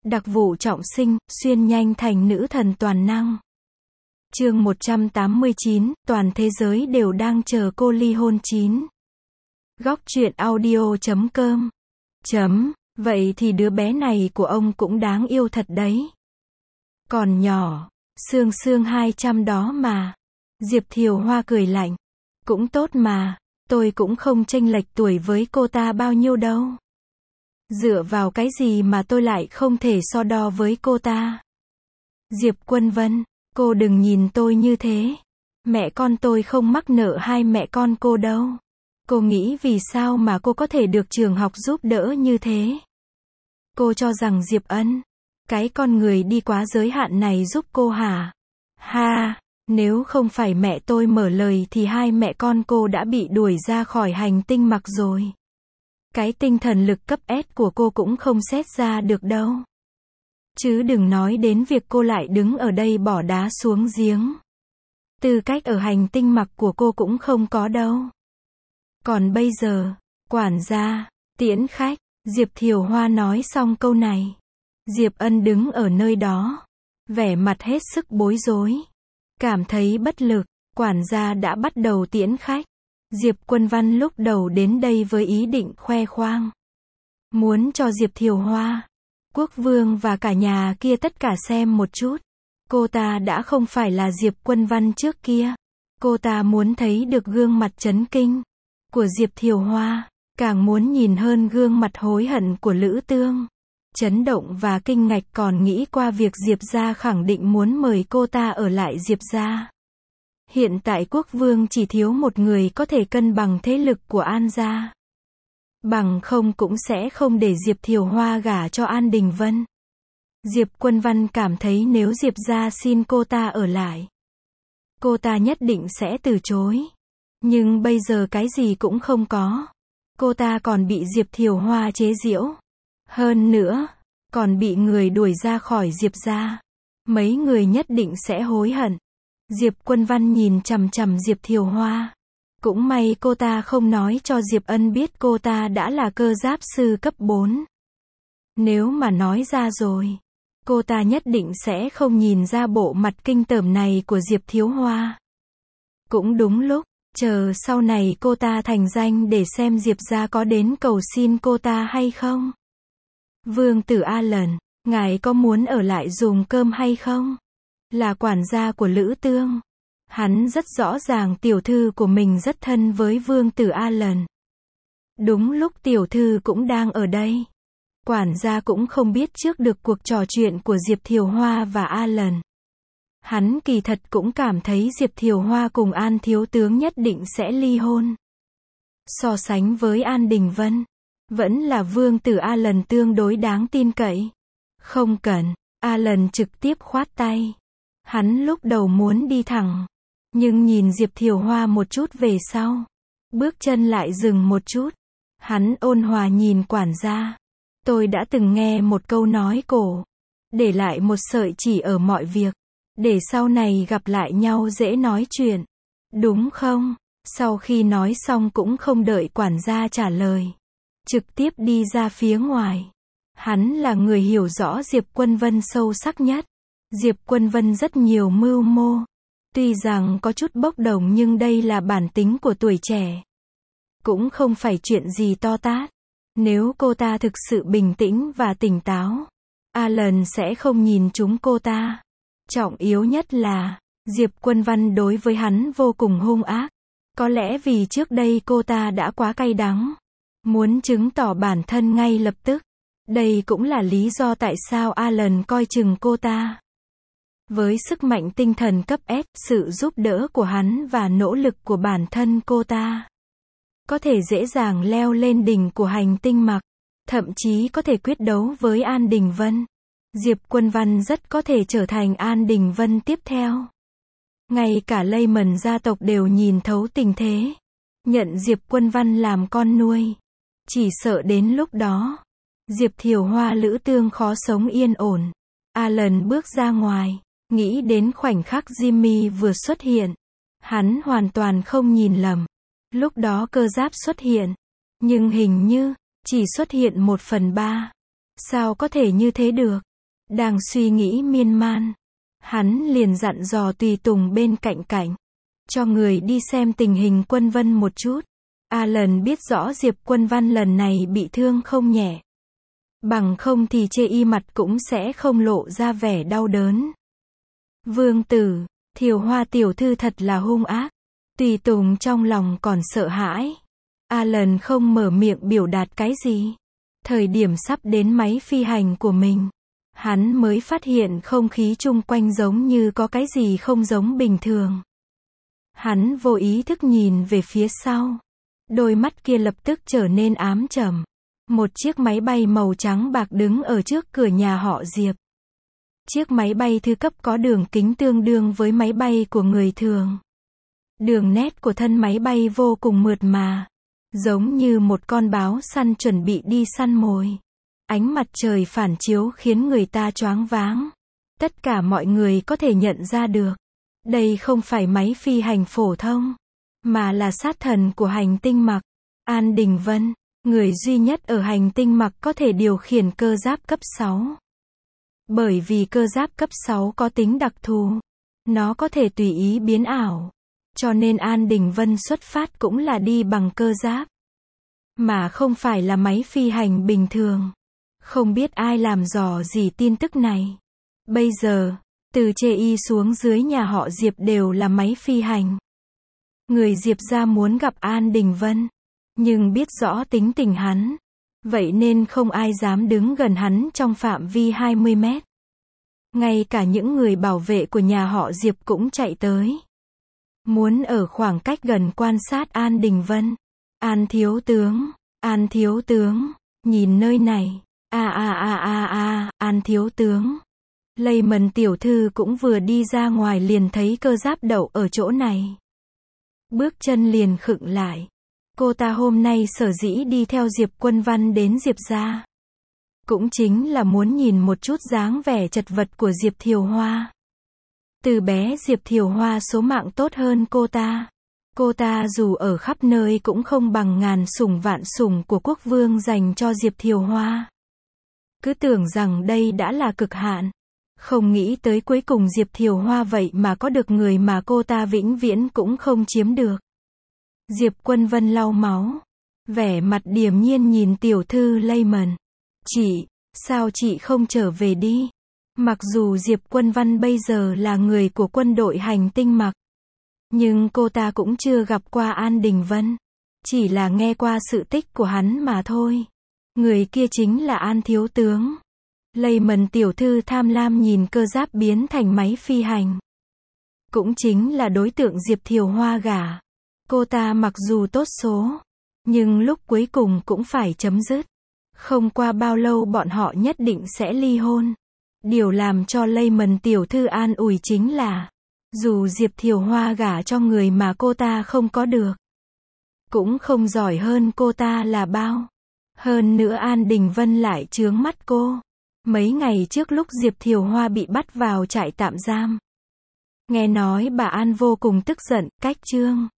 đặc vụ trọng sinh, xuyên nhanh thành nữ thần toàn năng. Chương 189, toàn thế giới đều đang chờ cô ly hôn 9. Góc truyện audio.com. Vậy thì đứa bé này của ông cũng đáng yêu thật đấy. Còn nhỏ, xương xương 200 đó mà. Diệp Thiều Hoa cười lạnh. Cũng tốt mà, tôi cũng không chênh lệch tuổi với cô ta bao nhiêu đâu. Dựa vào cái gì mà tôi lại không thể so đo với cô ta? Diệp Quân Vân, cô đừng nhìn tôi như thế. Mẹ con tôi không mắc nợ hai mẹ con cô đâu. Cô nghĩ vì sao mà cô có thể được trường học giúp đỡ như thế? Cô cho rằng Diệp Ân, cái con người đi quá giới hạn này giúp cô hả? Ha, nếu không phải mẹ tôi mở lời thì hai mẹ con cô đã bị đuổi ra khỏi hành tinh Mặc rồi. Cái tinh thần lực cấp S của cô cũng không xét ra được đâu. Chứ đừng nói đến việc cô lại đứng ở đây bỏ đá xuống giếng. Tư cách ở hành tinh Mặc của cô cũng không có đâu. Còn bây giờ, quản gia, tiễn khách, Diệp Thiều Hoa nói xong câu này. Diệp Ân đứng ở nơi đó, vẻ mặt hết sức bối rối. Cảm thấy bất lực, quản gia đã bắt đầu tiễn khách. Diệp Quân Văn lúc đầu đến đây với ý định khoe khoang. Muốn cho Diệp Thiều Hoa, Quốc Vương và cả nhà kia tất cả xem một chút. Cô ta đã không phải là Diệp Quân Văn trước kia. Cô ta muốn thấy được gương mặt chấn kinh của Diệp Thiều Hoa, càng muốn nhìn hơn gương mặt hối hận của Lữ Tương. Chấn động và kinh ngạc còn nghĩ qua việc Diệp gia khẳng định muốn mời cô ta ở lại Diệp gia. Hiện tại Quốc Vương chỉ thiếu một người có thể cân bằng thế lực của An gia. Bằng không cũng sẽ không để Diệp Thiều Hoa gả cho An Đình Vân. Diệp Quân Văn cảm thấy nếu Diệp gia xin cô ta ở lại, cô ta nhất định sẽ từ chối. Nhưng bây giờ cái gì cũng không có. Cô ta còn bị Diệp Thiều Hoa chế giễu. Hơn nữa, còn bị người đuổi ra khỏi Diệp gia. Mấy người nhất định sẽ hối hận. Diệp Quân Văn nhìn chằm chằm Diệp Thiều Hoa. Cũng may cô ta không nói cho Diệp Ân biết cô ta đã là cơ giáp sư cấp 4. Nếu mà nói ra rồi, cô ta nhất định sẽ không nhìn ra bộ mặt kinh tởm này của Diệp Thiều Hoa. Cũng đúng lúc, chờ sau này cô ta thành danh để xem Diệp gia có đến cầu xin cô ta hay không. Vương tử Alan, ngài có muốn ở lại dùng cơm hay không? Là quản gia của Lữ Tương. Hắn rất rõ ràng tiểu thư của mình rất thân với Vương tử Alan. Đúng lúc tiểu thư cũng đang ở đây. Quản gia cũng không biết trước được cuộc trò chuyện của Diệp Thiều Hoa và Alan. Hắn kỳ thật cũng cảm thấy Diệp Thiều Hoa cùng An thiếu tướng nhất định sẽ ly hôn. So sánh với An Đình Vân, vẫn là Vương tử Alan tương đối đáng tin cậy. Không cần, Alan trực tiếp khoát tay. Hắn lúc đầu muốn đi thẳng, nhưng nhìn Diệp Thiều Hoa một chút về sau, bước chân lại dừng một chút. Hắn ôn hòa nhìn quản gia. Tôi đã từng nghe một câu nói cổ, để lại một sợi chỉ ở mọi việc, để sau này gặp lại nhau dễ nói chuyện. Đúng không? Sau khi nói xong cũng không đợi quản gia trả lời, trực tiếp đi ra phía ngoài. Hắn là người hiểu rõ Diệp Quân Vân sâu sắc nhất. Diệp Quân Vân rất nhiều mưu mô. Tuy rằng có chút bốc đồng nhưng đây là bản tính của tuổi trẻ. Cũng không phải chuyện gì to tát. Nếu cô ta thực sự bình tĩnh và tỉnh táo, Alan sẽ không nhìn trúng cô ta. Trọng yếu nhất là, Diệp Quân Văn đối với hắn vô cùng hung ác. Có lẽ vì trước đây cô ta đã quá cay đắng, muốn chứng tỏ bản thân ngay lập tức. Đây cũng là lý do tại sao Alan coi chừng cô ta. Với sức mạnh tinh thần cấp S, sự giúp đỡ của hắn và nỗ lực của bản thân cô ta, có thể dễ dàng leo lên đỉnh của hành tinh Mặc, thậm chí có thể quyết đấu với An Đình Vân. Diệp Quân Văn rất có thể trở thành An Đình Vân tiếp theo. Ngay cả Lehman gia tộc đều nhìn thấu tình thế, nhận Diệp Quân Văn làm con nuôi. Chỉ sợ đến lúc đó, Diệp Thiều Hoa Lữ Tương khó sống yên ổn. Alan bước ra ngoài, nghĩ đến khoảnh khắc Jimmy vừa xuất hiện. Hắn hoàn toàn không nhìn lầm. Lúc đó cơ giáp xuất hiện, nhưng hình như chỉ xuất hiện 1/3. Sao có thể như thế được? Đang suy nghĩ miên man, hắn liền dặn dò tùy tùng bên cạnh cạnh, cho người đi xem tình hình Quân Vân một chút. Alan biết rõ Diệp Quân Văn lần này bị thương không nhẹ. Bằng không thì chê y mặt cũng sẽ không lộ ra vẻ đau đớn. Vương tử, Thiều Hoa tiểu thư thật là hung ác. Tùy tùng trong lòng còn sợ hãi. Alan không mở miệng biểu đạt cái gì. Thời điểm sắp đến máy phi hành của mình, hắn mới phát hiện không khí chung quanh giống như có cái gì không giống bình thường. Hắn vô ý thức nhìn về phía sau. Đôi mắt kia lập tức trở nên ám trầm. Một chiếc máy bay màu trắng bạc đứng ở trước cửa nhà họ Diệp. Chiếc máy bay thứ cấp có đường kính tương đương với máy bay của người thường. Đường nét của thân máy bay vô cùng mượt mà, giống như một con báo săn chuẩn bị đi săn mồi. Ánh mặt trời phản chiếu khiến người ta choáng váng. Tất cả mọi người có thể nhận ra được, đây không phải máy phi hành phổ thông, mà là sát thần của hành tinh Mạc, An Đình Vân, người duy nhất ở hành tinh Mạc có thể điều khiển cơ giáp cấp 6. Bởi vì cơ giáp cấp 6 có tính đặc thù, nó có thể tùy ý biến ảo, cho nên An Đình Vân xuất phát cũng là đi bằng cơ giáp, mà không phải là máy phi hành bình thường. Không biết ai làm dò gì tin tức này. Bây giờ, từ Chê Y xuống dưới nhà họ Diệp đều là máy phi hành. Người Diệp gia muốn gặp An Đình Vân, nhưng biết rõ tính tình hắn, vậy nên không ai dám đứng gần hắn trong phạm vi 20 mét. Ngay cả những người bảo vệ của nhà họ Diệp cũng chạy tới, muốn ở khoảng cách gần quan sát An Đình Vân. An thiếu tướng, nhìn nơi này. An thiếu tướng. Layman tiểu thư cũng vừa đi ra ngoài liền thấy cơ giáp đậu ở chỗ này. Bước chân liền khựng lại. Cô ta hôm nay sở dĩ đi theo Diệp Quân Văn đến Diệp gia, cũng chính là muốn nhìn một chút dáng vẻ chật vật của Diệp Thiều Hoa. Từ bé Diệp Thiều Hoa số mạng tốt hơn cô ta. Cô ta dù ở khắp nơi cũng không bằng ngàn sủng vạn sủng của quốc vương dành cho Diệp Thiều Hoa. Cứ tưởng rằng đây đã là cực hạn. Không nghĩ tới cuối cùng Diệp Thiều Hoa vậy mà có được người mà cô ta vĩnh viễn cũng không chiếm được. Diệp Quân Vân lau máu, vẻ mặt điềm nhiên nhìn tiểu thư Layman. Chị, sao chị không trở về đi? Mặc dù Diệp Quân Văn bây giờ là người của quân đội hành tinh Mạc, nhưng cô ta cũng chưa gặp qua An Đình Vân. Chỉ là nghe qua sự tích của hắn mà thôi. Người kia chính là An thiếu tướng. Layman tiểu thư tham lam nhìn cơ giáp biến thành máy phi hành. Cũng chính là đối tượng Diệp Thiều Hoa gả. Cô ta mặc dù tốt số, nhưng lúc cuối cùng cũng phải chấm dứt. Không qua bao lâu bọn họ nhất định sẽ ly hôn. Điều làm cho Layman tiểu thư an ủi chính là, dù Diệp Thiều Hoa gả cho người mà cô ta không có được, cũng không giỏi hơn cô ta là bao. Hơn nữa An Đình Vân lại chướng mắt cô. Mấy ngày trước lúc Diệp Thiều Hoa bị bắt vào trại tạm giam, nghe nói bà An vô cùng tức giận, cách trương